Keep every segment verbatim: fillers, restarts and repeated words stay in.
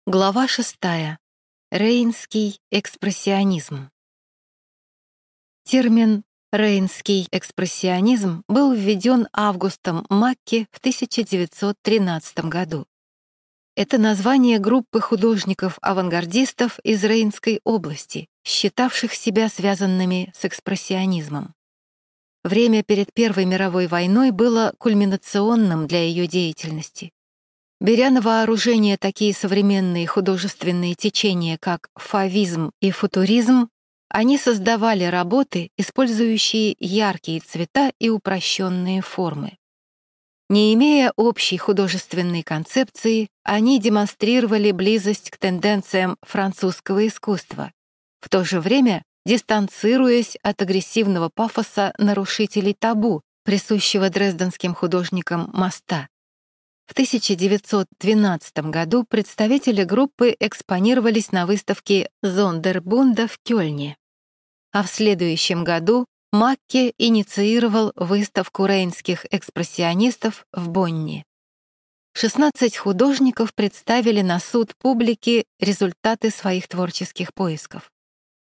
Глава шестая. Рейнский экспрессионизм. Термин «рейнский экспрессионизм» был введен Августом Макки в тысяча девятьсот тринадцатом году. Это название группы художников-авангардистов из Рейнской области, считавших себя связанными с экспрессионизмом. Время перед Первой мировой войной было кульминационным для ее деятельности. Беря на вооружение такие современные художественные течения, как фавизм и футуризм, они создавали работы, использующие яркие цвета и упрощенные формы. Не имея общей художественной концепции, они демонстрировали близость к тенденциям французского искусства, в то же время дистанцируясь от агрессивного пафоса нарушителей табу, присущего дрезденским художникам Маста. В тысяча девятьсот двенадцатом году представители группы экспонировались на выставке Зондербунда в Кёльне. А в следующем году Макке инициировал выставку рейнских экспрессионистов в Бонне. шестнадцать художников представили на суд публики результаты своих творческих поисков.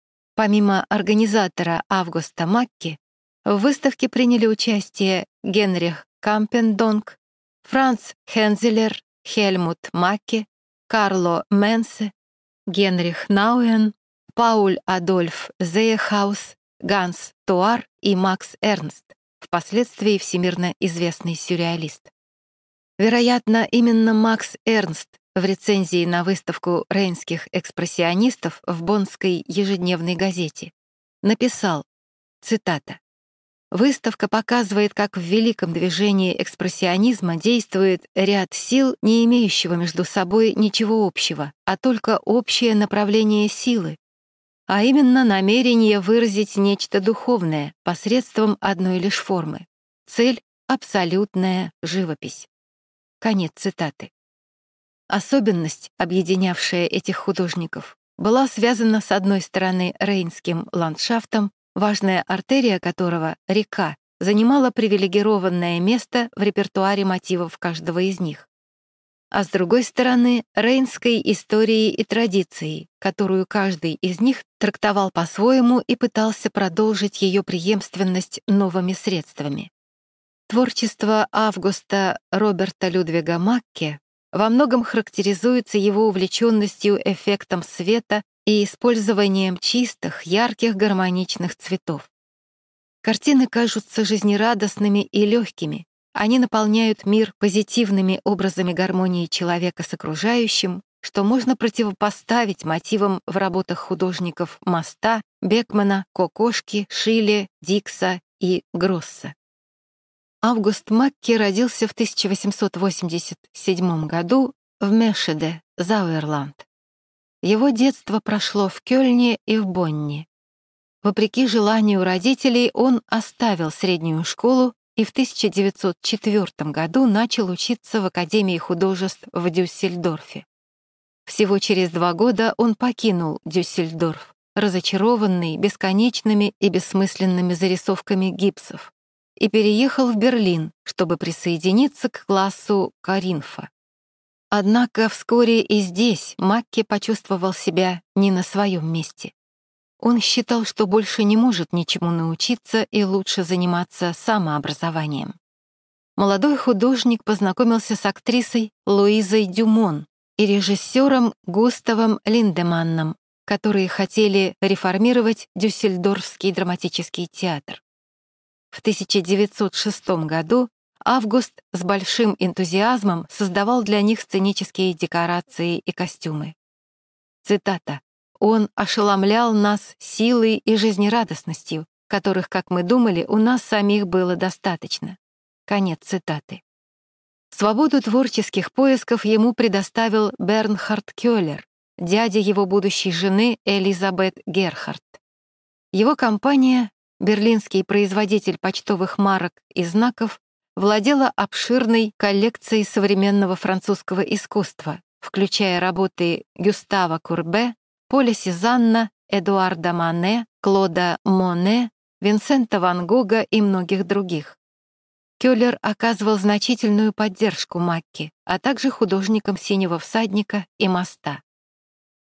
Помимо организатора Августа Макки, в выставке приняли участие Генрих Кампендонк, Франц Хензелер, Хельмут Макке, Карло Менсе, Генрих Науен, Пауль Адольф Зейхаус, Ганс Туар и Макс Эрнст, впоследствии всемирно известный сюрреалист. Вероятно, именно Макс Эрнст в рецензии на выставку рейнских экспрессионистов в боннской ежедневной газете написал, цитата, «Выставка показывает, как в великом движении экспрессионизма действует ряд сил, не имеющего между собой ничего общего, а только общее направление силы, а именно намерение выразить нечто духовное посредством одной лишь формы. Цель — абсолютная живопись». Конец цитаты. Особенность, объединявшая этих художников, была связана с одной стороны рейнским ландшафтом, важная артерия которого, река, занимала привилегированное место в репертуаре мотивов каждого из них. А с другой стороны, рейнской историей и традицией, которую каждый из них трактовал по-своему и пытался продолжить ее преемственность новыми средствами. Творчество Августа Роберта Людвига Макке во многом характеризуется его увлеченностью эффектом света и использованием чистых, ярких, гармоничных цветов. Картины кажутся жизнерадостными и легкими, они наполняют мир позитивными образами гармонии человека с окружающим, что можно противопоставить мотивам в работах художников Маста, Бекмана, Кокошки, Шиле, Дикса и Гросса. Август Макке родился в тысяча восемьсот восемьдесят седьмом году в Мешеде, Зауэрланд. Его детство прошло в Кёльне и в Бонне. Вопреки желанию родителей, он оставил среднюю школу и в тысяча девятьсот четвёртом году начал учиться в Академии художеств в Дюссельдорфе. Всего через два года он покинул Дюссельдорф, разочарованный бесконечными и бессмысленными зарисовками гипсов, и переехал в Берлин, чтобы присоединиться к классу Коринфа. Однако вскоре и здесь Макке почувствовал себя не на своем месте. Он считал, что больше не может ничему научиться и лучше заниматься самообразованием. Молодой художник познакомился с актрисой Луизой Дюмон и режиссером Густавом Линдеманном, которые хотели реформировать Дюссельдорфский драматический театр. В тысяча девятьсот шестом году Август с большим энтузиазмом создавал для них сценические декорации и костюмы. Цитата. «Он ошеломлял нас силой и жизнерадостностью, которых, как мы думали, у нас самих было достаточно». Конец цитаты. Свободу творческих поисков ему предоставил Бернхард Кёллер, дядя его будущей жены Элизабет Герхард. Его компания, берлинский производитель почтовых марок и знаков, владела обширной коллекцией современного французского искусства, включая работы Гюстава Курбе, Поля Сезанна, Эдуарда Мане, Клода Моне, Винсента ван Гога и многих других. Кёллер оказывал значительную поддержку Макке, а также художникам «Синего всадника» и «Моста».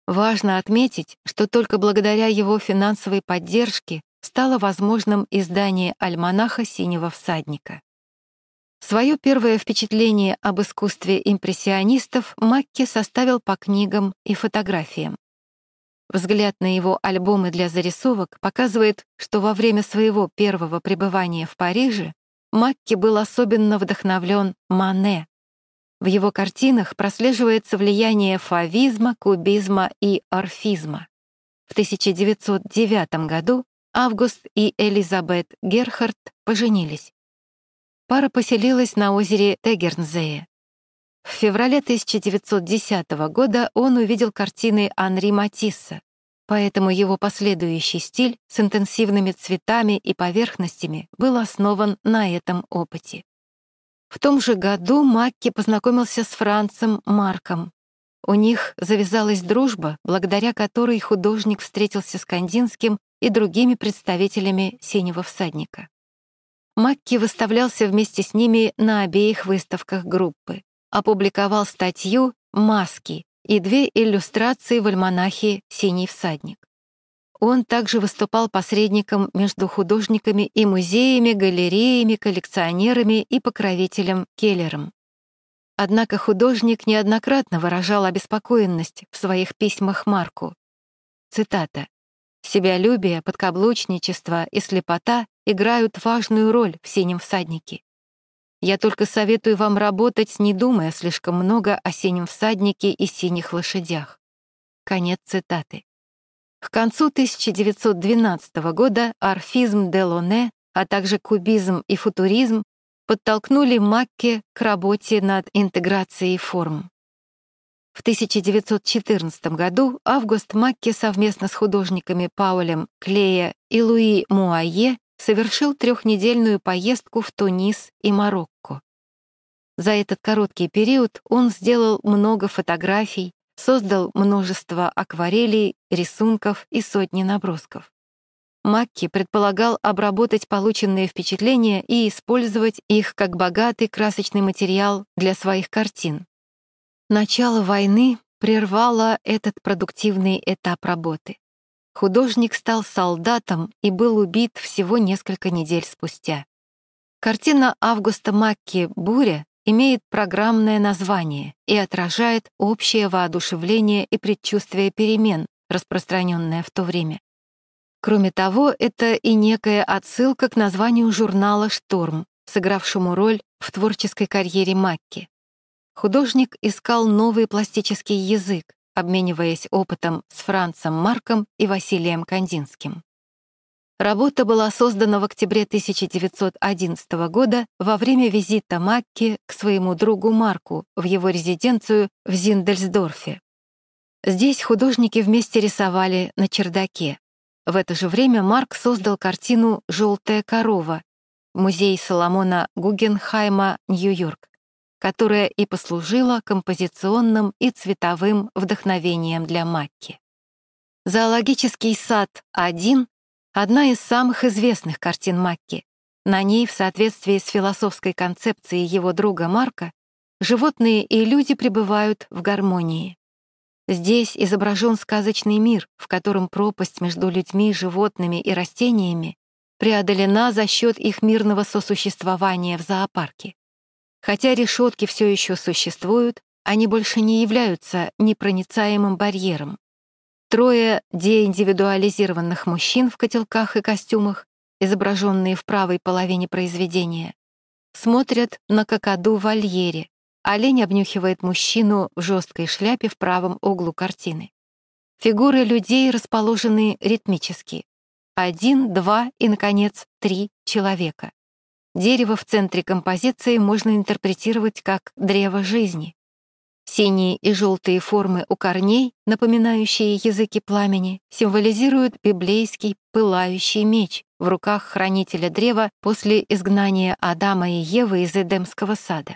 Важно отметить, что только благодаря его финансовой поддержке стало возможным издание альманаха «Синего всадника». Свое первое впечатление об искусстве импрессионистов Макки составил по книгам и фотографиям. Взгляд на его альбомы для зарисовок показывает, что во время своего первого пребывания в Париже Макки был особенно вдохновлен Мане. В его картинах прослеживается влияние фавизма, кубизма и орфизма. В тысяча девятьсот девятом году Август и Элизабет Герхард поженились. Пара поселилась на озере Тегернзее. В феврале тысяча девятьсот десятого года он увидел картины Анри Матисса, поэтому его последующий стиль с интенсивными цветами и поверхностями был основан на этом опыте. В том же году Макки познакомился с Францем Марком. У них завязалась дружба, благодаря которой художник встретился с Кандинским и другими представителями «Синего всадника». Макки выставлялся вместе с ними на обеих выставках группы, опубликовал статью «Маски» и две иллюстрации в альманахе «Синий всадник». Он также выступал посредником между художниками и музеями, галереями, коллекционерами и покровителем Келлером. Однако художник неоднократно выражал обеспокоенность в своих письмах Марку. Цитата: «Себялюбие, подкаблучничество и слепота играют важную роль в «Синем всаднике». Я только советую вам работать, не думая слишком много о «Синем всаднике» и «Синих лошадях». Конец цитаты. К концу тысяча девятьсот двенадцатого года орфизм Делоне, а также кубизм и футуризм подтолкнули Макки к работе над интеграцией форм. В тысяча девятьсот четырнадцатом году Август Макки совместно с художниками Паулем Клея и Луи Муайе совершил трехнедельную поездку в Тунис и Марокко. За этот короткий период он сделал много фотографий, создал множество акварелей, рисунков и сотни набросков. Макки предполагал обработать полученные впечатления и использовать их как богатый красочный материал для своих картин. Начало войны прервало этот продуктивный этап работы. Художник стал солдатом и был убит всего несколько недель спустя. Картина Августа Макки «Буря» имеет программное название и отражает общее воодушевление и предчувствие перемен, распространенное в то время. Кроме того, это и некая отсылка к названию журнала «Шторм», сыгравшему роль в творческой карьере Макки. Художник искал новый пластический язык, обмениваясь опытом с Францем Марком и Василием Кандинским. Работа была создана в октябре тысяча девятьсот одиннадцатого года во время визита Макки к своему другу Марку в его резиденцию в Зиндельсдорфе. Здесь художники вместе рисовали на чердаке. В это же время Марк создал картину «Желтая корова» в музее Соломона Гуггенхайма, Нью-Йорк, которая и послужила композиционным и цветовым вдохновением для Макки. «Зоологический сад один» — одна из самых известных картин Макки. На ней, в соответствии с философской концепцией его друга Марка, животные и люди пребывают в гармонии. Здесь изображен сказочный мир, в котором пропасть между людьми, животными и растениями преодолена за счет их мирного сосуществования в зоопарке. Хотя решетки все еще существуют, они больше не являются непроницаемым барьером. Трое деиндивидуализированных мужчин в котелках и костюмах, изображенные в правой половине произведения, смотрят на какаду в вольере. Олень обнюхивает мужчину в жесткой шляпе в правом углу картины. Фигуры людей расположены ритмически. Один, два и, наконец, три человека. Дерево в центре композиции можно интерпретировать как древо жизни. Синие и желтые формы у корней, напоминающие языки пламени, символизируют библейский пылающий меч в руках хранителя древа после изгнания Адама и Евы из Эдемского сада.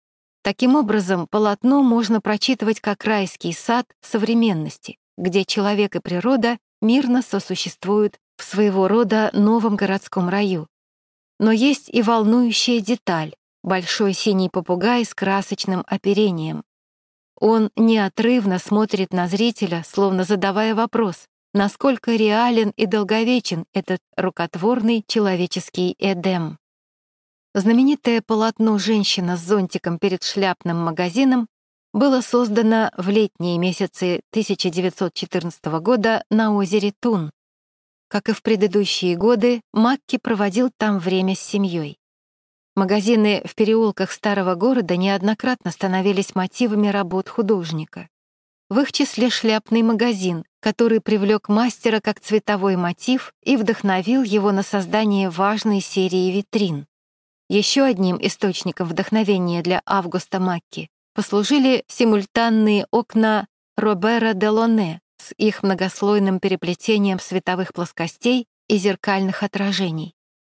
Таким образом, полотно можно прочитывать как райский сад современности, где человек и природа мирно сосуществуют в своего рода новом городском раю. Но есть и волнующая деталь — большой синий попугай с красочным оперением. Он неотрывно смотрит на зрителя, словно задавая вопрос, насколько реален и долговечен этот рукотворный человеческий Эдем. Знаменитое полотно «Женщина с зонтиком перед шляпным магазином» было создано в летние месяцы тысяча девятьсот четырнадцатого года на озере Тун. Как и в предыдущие годы, Макки проводил там время с семьей. Магазины в переулках старого города неоднократно становились мотивами работ художника. В их числе шляпный магазин, который привлек мастера как цветовой мотив и вдохновил его на создание важной серии витрин. Еще одним источником вдохновения для Августа Макки послужили симультанные окна Робера Делоне с их многослойным переплетением световых плоскостей и зеркальных отражений.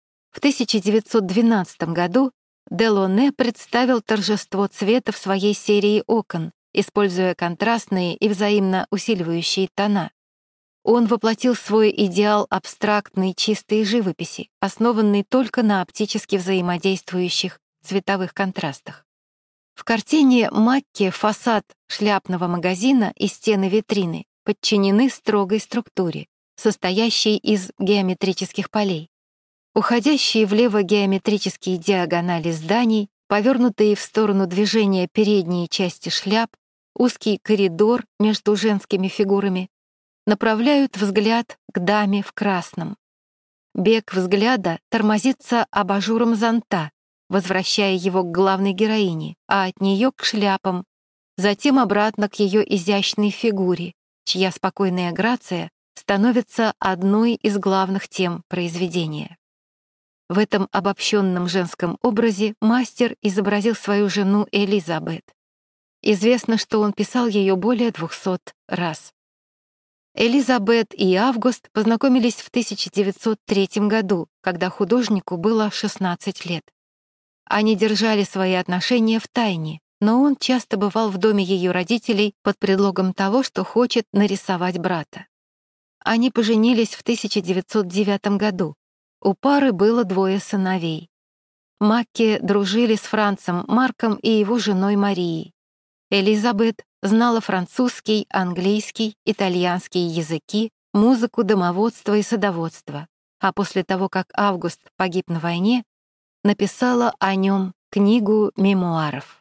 В тысяча девятьсот двенадцатом году Делоне представил торжество цвета в своей серии окон, используя контрастные и взаимно усиливающие тона. Он воплотил свой идеал абстрактной чистой живописи, основанной только на оптически взаимодействующих цветовых контрастах. В картине Макки фасад шляпного магазина и стены витрины подчинены строгой структуре, состоящей из геометрических полей. Уходящие влево геометрические диагонали зданий, повернутые в сторону движения передние части шляп, узкий коридор между женскими фигурами, направляют взгляд к даме в красном. Бег взгляда тормозится абажуром зонта, возвращая его к главной героине, а от нее к шляпам, затем обратно к ее изящной фигуре, чья спокойная грация становится одной из главных тем произведения. В этом обобщенном женском образе мастер изобразил свою жену Элизабет. Известно, что он писал ее более двухсот раз. Элизабет и Август познакомились в тысяча девятьсот третьем году, когда художнику было шестнадцать лет. Они держали свои отношения в тайне, но он часто бывал в доме ее родителей под предлогом того, что хочет нарисовать брата. Они поженились в тысяча девятьсот девятом году. У пары было двое сыновей. Макки дружили с Францем Марком и его женой Марией. Элизабет знала французский, английский, итальянский языки, музыку, домоводство и садоводство, а после того, как Август погиб на войне, написала о нем книгу мемуаров.